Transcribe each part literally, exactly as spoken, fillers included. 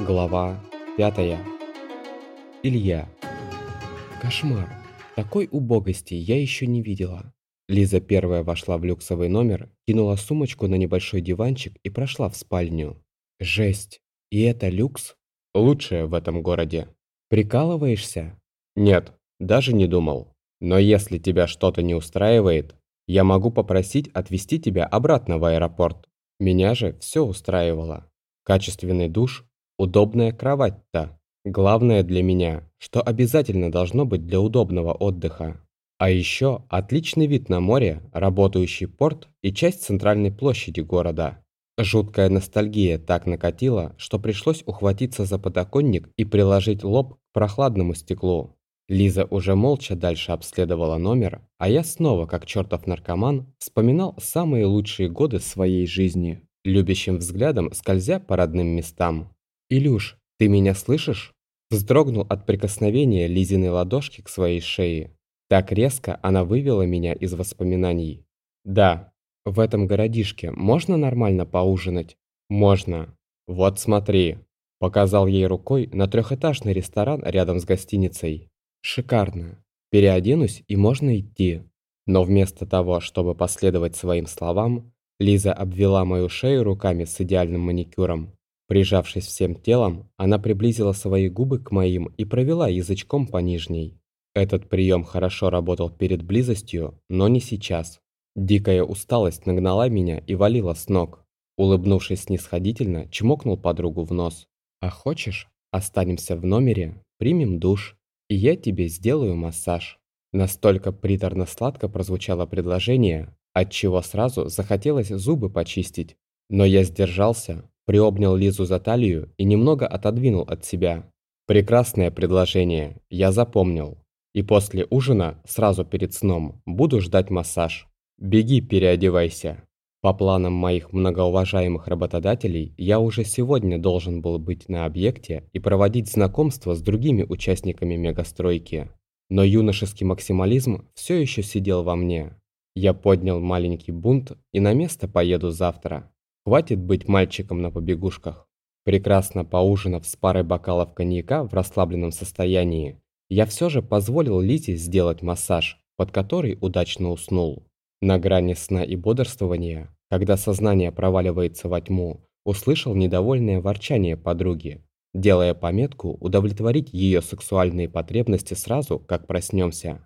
Глава пятая. Илья. Кошмар. Такой убогости я еще не видела. Лиза первая вошла в люксовый номер, кинула сумочку на небольшой диванчик и прошла в спальню. Жесть. И это люкс? Лучшее в этом городе. Прикалываешься? Нет, даже не думал. Но если тебя что-то не устраивает, я могу попросить отвезти тебя обратно в аэропорт. Меня же все устраивало. Качественный душ, удобная кровать-то. Главное для меня, что обязательно должно быть для удобного отдыха. А еще отличный вид на море, работающий порт и часть центральной площади города. Жуткая ностальгия так накатила, что пришлось ухватиться за подоконник и приложить лоб к прохладному стеклу. Лиза уже молча дальше обследовала номер, а я снова, как чертов наркоман, вспоминал самые лучшие годы своей жизни, любящим взглядом скользя по родным местам. «Илюш, ты меня слышишь?» Вздрогнул от прикосновения Лизиной ладошки к своей шее. Так резко она вывела меня из воспоминаний. «Да, в этом городишке можно нормально поужинать?» «Можно. Вот смотри». Показал ей рукой на трехэтажный ресторан рядом с гостиницей. «Шикарно. Переоденусь и можно идти». Но вместо того, чтобы последовать своим словам, Лиза обвела мою шею руками с идеальным маникюром. Прижавшись всем телом, она приблизила свои губы к моим и провела язычком по нижней. Этот прием хорошо работал перед близостью, но не сейчас. Дикая усталость нагнала меня и валила с ног. Улыбнувшись снисходительно, чмокнул подругу в нос. «А хочешь, останемся в номере, примем душ, и я тебе сделаю массаж». Настолько приторно-сладко прозвучало предложение, отчего сразу захотелось зубы почистить. Но я сдержался, приобнял Лизу за талию и немного отодвинул от себя. «Прекрасное предложение, я запомнил. И после ужина, сразу перед сном, буду ждать массаж. Беги, переодевайся». По планам моих многоуважаемых работодателей, я уже сегодня должен был быть на объекте и проводить знакомство с другими участниками мегастройки. Но юношеский максимализм все еще сидел во мне. Я поднял маленький бунт и на место поеду завтра. Хватит быть мальчиком на побегушках. Прекрасно поужинав с парой бокалов коньяка в расслабленном состоянии, я все же позволил Лизе сделать массаж, под который удачно уснул. На грани сна и бодрствования, когда сознание проваливается во тьму, услышал недовольное ворчание подруги, делая пометку удовлетворить ее сексуальные потребности сразу, как проснемся.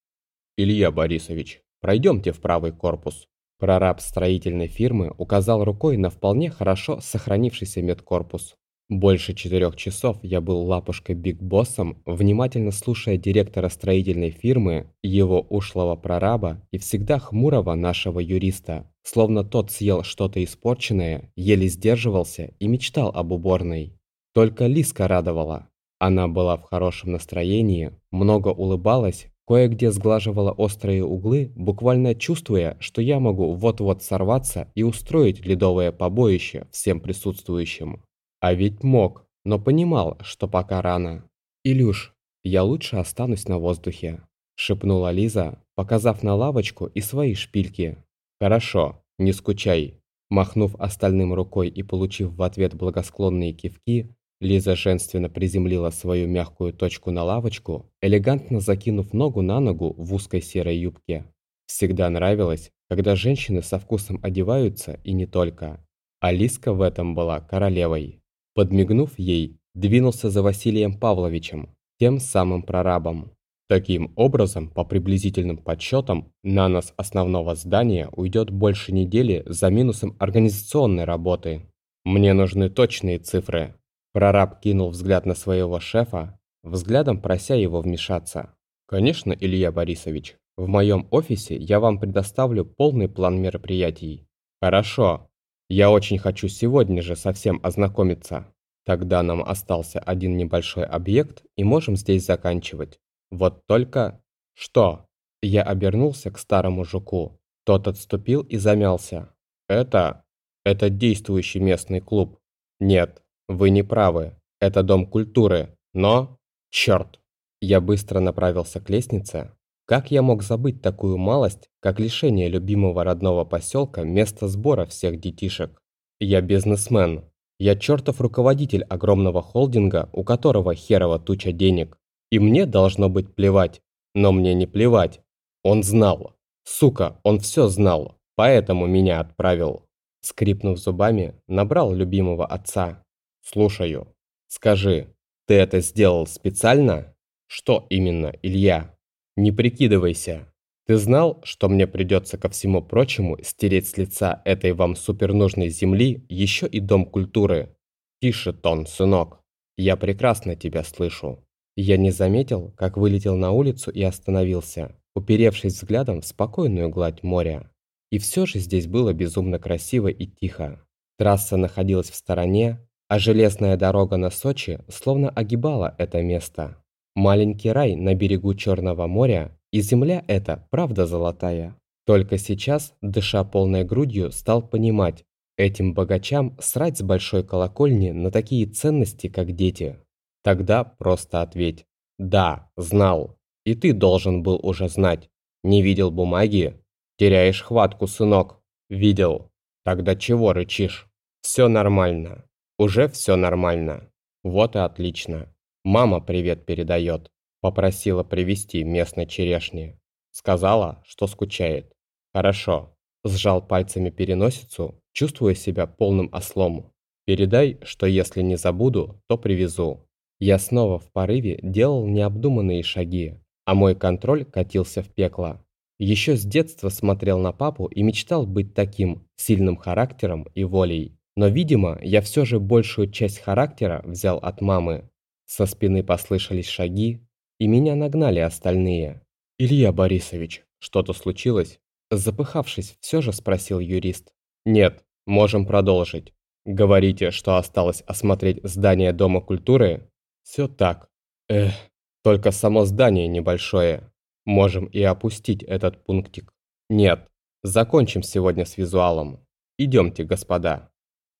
«Илья Борисович, пройдемте в правый корпус». Прораб строительной фирмы указал рукой на вполне хорошо сохранившийся медкорпус. Больше четырех часов я был лапушкой Биг Боссом, внимательно слушая директора строительной фирмы, его ушлого прораба и всегда хмурого нашего юриста, словно тот съел что-то испорченное, еле сдерживался и мечтал об уборной. Только Лизка радовала. Она была в хорошем настроении, много улыбалась, кое-где сглаживала острые углы, буквально чувствуя, что я могу вот-вот сорваться и устроить ледовое побоище всем присутствующим. А ведь мог, но понимал, что пока рано. «Илюш, я лучше останусь на воздухе», – шепнула Лиза, показав на лавочку и свои шпильки. «Хорошо, не скучай». Махнув остальным рукой и получив в ответ благосклонные кивки, Лиза женственно приземлила свою мягкую точку на лавочку, элегантно закинув ногу на ногу в узкой серой юбке. Всегда нравилось, когда женщины со вкусом одеваются и не только. А Лизка в этом была королевой. Подмигнув ей, двинулся за Василием Павловичем, тем самым прорабом. Таким образом, по приблизительным подсчетам, на нас основного здания уйдет больше недели за минусом организационной работы. Мне нужны точные цифры. Прораб кинул взгляд на своего шефа, взглядом прося его вмешаться. «Конечно, Илья Борисович, в моем офисе я вам предоставлю полный план мероприятий». «Хорошо. Я очень хочу сегодня же со всем ознакомиться. Тогда нам остался один небольшой объект и можем здесь заканчивать. Вот только...» «Что?» Я обернулся к старому жуку. Тот отступил и замялся. «Это... это действующий местный клуб». «Нет. Вы не правы. Это дом культуры. Но... Черт!» Я быстро направился к лестнице. Как я мог забыть такую малость, как лишение любимого родного поселка места сбора всех детишек? Я бизнесмен. Я чертов руководитель огромного холдинга, у которого херова туча денег. И мне должно быть плевать. Но мне не плевать. Он знал. Сука, он все знал. Поэтому меня отправил. Скрипнув зубами, набрал любимого отца. «Слушаю. Скажи, ты это сделал специально?» «Что именно, Илья?» «Не прикидывайся. Ты знал, что мне придется ко всему прочему стереть с лица этой вам супернужной земли еще и Дом культуры?» «Тише тон, сынок. Я прекрасно тебя слышу». Я не заметил, как вылетел на улицу и остановился, уперевшись взглядом в спокойную гладь моря. И все же здесь было безумно красиво и тихо. Трасса находилась в стороне, а железная дорога на Сочи словно огибала это место. Маленький рай на берегу Черного моря, и земля эта правда золотая. Только сейчас, дыша полной грудью, стал понимать, этим богачам срать с большой колокольни на такие ценности, как дети. Тогда просто ответь: «Да, знал. И ты должен был уже знать. Не видел бумаги? Теряешь хватку, сынок». «Видел. Тогда чего рычишь? Все нормально. Уже все нормально. Вот и отлично. Мама привет передает. Попросила привезти местной черешни. Сказала, что скучает. Хорошо». Сжал пальцами переносицу, чувствуя себя полным ослом. «Передай, что если не забуду, то привезу». Я снова в порыве делал необдуманные шаги, а мой контроль катился в пекло. Еще с детства смотрел на папу и мечтал быть таким, сильным характером и волей. Но, видимо, я все же большую часть характера взял от мамы. Со спины послышались шаги, и меня нагнали остальные. «Илья Борисович, что-то случилось?» Запыхавшись, все же спросил юрист. «Нет, можем продолжить. Говорите, что осталось осмотреть здание Дома культуры?» «Все так. Эх, только само здание небольшое. Можем и опустить этот пунктик. Нет, закончим сегодня с визуалом. Идемте, господа».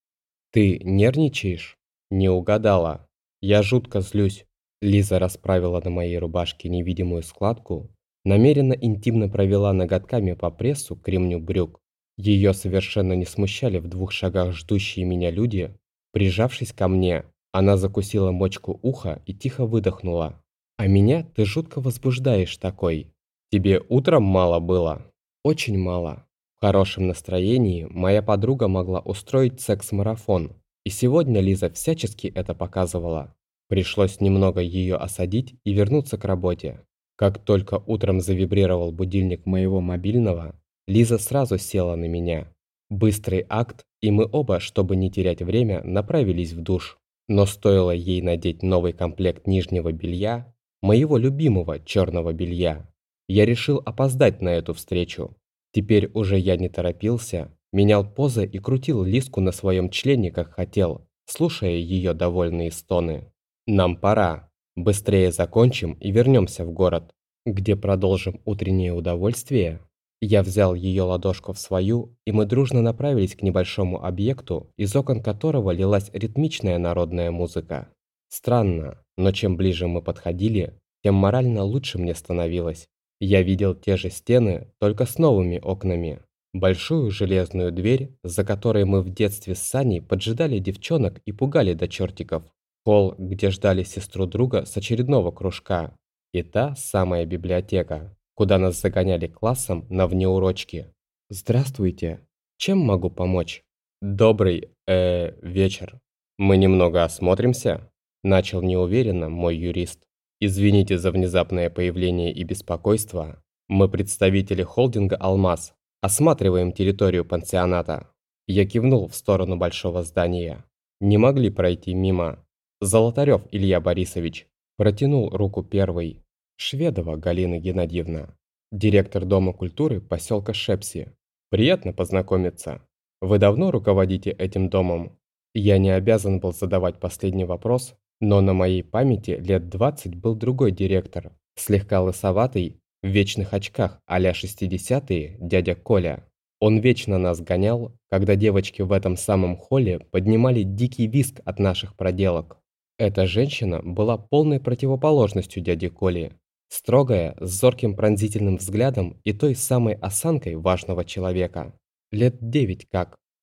«Ты нервничаешь?» «Не угадала. Я жутко злюсь». Лиза расправила на моей рубашке невидимую складку, намеренно интимно провела ноготками по прессу к ремню брюк. Ее совершенно не смущали в двух шагах ждущие меня люди. Прижавшись ко мне, она закусила мочку уха и тихо выдохнула. «А меня ты жутко возбуждаешь такой. Тебе утром мало было?» «Очень мало». В хорошем настроении моя подруга могла устроить секс-марафон, и сегодня Лиза всячески это показывала. Пришлось немного ее осадить и вернуться к работе. Как только утром завибрировал будильник моего мобильного, Лиза сразу села на меня. Быстрый акт, и мы оба, чтобы не терять время, направились в душ. Но стоило ей надеть новый комплект нижнего белья, моего любимого черного белья, я решил опоздать на эту встречу. Теперь уже я не торопился, менял позы и крутил Лизку на своем члене, как хотел, слушая ее довольные стоны. «Нам пора. Быстрее закончим и вернемся в город, где продолжим утреннее удовольствие». Я взял ее ладошку в свою, и мы дружно направились к небольшому объекту, из окон которого лилась ритмичная народная музыка. Странно, но чем ближе мы подходили, тем морально лучше мне становилось. Я видел те же стены, только с новыми окнами. Большую железную дверь, за которой мы в детстве с Саней поджидали девчонок и пугали до чертиков. Холл, где ждали сестру друга с очередного кружка. И та самая библиотека, куда нас загоняли классом на внеурочки. «Здравствуйте. Чем могу помочь?» «Добрый, э, вечер. Мы немного осмотримся?» Начал неуверенно мой юрист. «Извините за внезапное появление и беспокойство. Мы представители холдинга «Алмаз». Осматриваем территорию пансионата». Я кивнул в сторону большого здания. Не могли пройти мимо. «Золотарев Илья Борисович». Протянул руку первый. «Шведова Галина Геннадьевна, директор Дома культуры поселка Шепси. Приятно познакомиться. Вы давно руководите этим домом?» Я не обязан был задавать последний вопрос, но на моей памяти лет двадцать был другой директор, слегка лысоватый, в вечных очках а-ля шестидесятые, дядя Коля. Он вечно нас гонял, когда девочки в этом самом холле поднимали дикий визг от наших проделок. Эта женщина была полной противоположностью дяди Коли. Строгая, с зорким пронзительным взглядом и той самой осанкой важного человека. Лет девять как.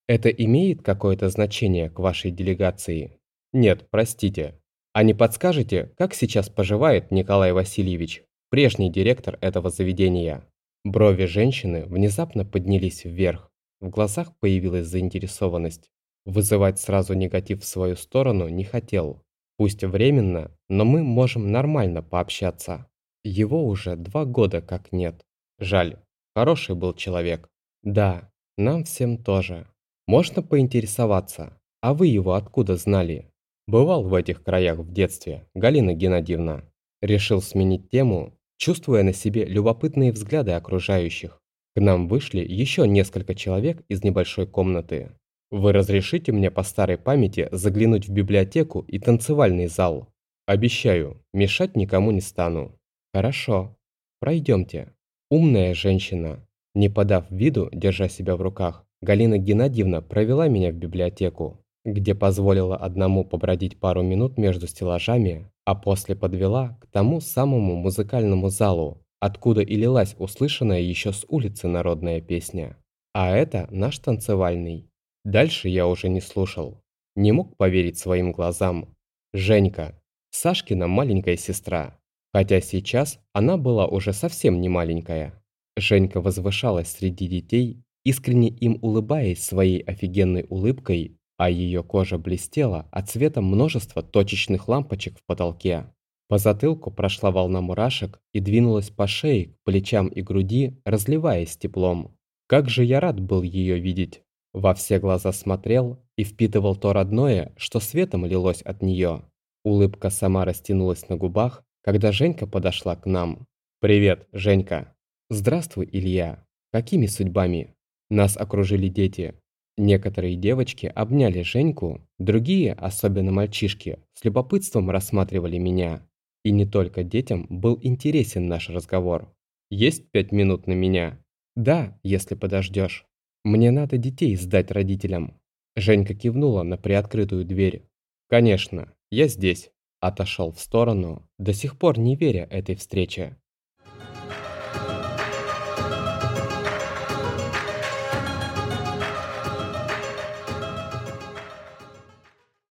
Это имеет какое-то значение к вашей делегации? Нет, простите. А не подскажете, как сейчас поживает Николай Васильевич, прежний директор этого заведения? Брови женщины внезапно поднялись вверх. В глазах появилась заинтересованность. Вызывать сразу негатив в свою сторону не хотел. Пусть временно, но мы можем нормально пообщаться. Его уже два года как нет. Жаль, хороший был человек. Да, нам всем тоже. Можно поинтересоваться, а вы его откуда знали? Бывал в этих краях в детстве, Галина Геннадьевна. Решил сменить тему, чувствуя на себе любопытные взгляды окружающих. К нам вышли еще несколько человек из небольшой комнаты. Вы разрешите мне по старой памяти заглянуть в библиотеку и танцевальный зал? Обещаю, мешать никому не стану. Хорошо, пройдемте. Умная женщина. Не подав виду, держа себя в руках, Галина Геннадьевна провела меня в библиотеку, где позволила одному побродить пару минут между стеллажами, а после подвела к тому самому музыкальному залу, откуда и лилась услышанная еще с улицы народная песня. А это наш танцевальный. Дальше я уже не слушал. Не мог поверить своим глазам. Женька, Сашкина маленькая сестра. Хотя сейчас она была уже совсем не маленькая. Женька возвышалась среди детей, искренне им улыбаясь своей офигенной улыбкой, а ее кожа блестела от цвета множества точечных лампочек в потолке. По затылку прошла волна мурашек и двинулась по шее, к плечам и груди, разливаясь теплом. Как же я рад был ее видеть! Во все глаза смотрел и впитывал то родное, что светом лилось от нее. Улыбка сама растянулась на губах, когда Женька подошла к нам. «Привет, Женька!» «Здравствуй, Илья! Какими судьбами?» Нас окружили дети. Некоторые девочки обняли Женьку, другие, особенно мальчишки, с любопытством рассматривали меня. И не только детям был интересен наш разговор. «Есть пять минут на меня?» «Да, если подождешь. Мне надо детей сдать родителям». Женька кивнула на приоткрытую дверь. «Конечно, я здесь». Отошел в сторону, до сих пор не веря этой встрече.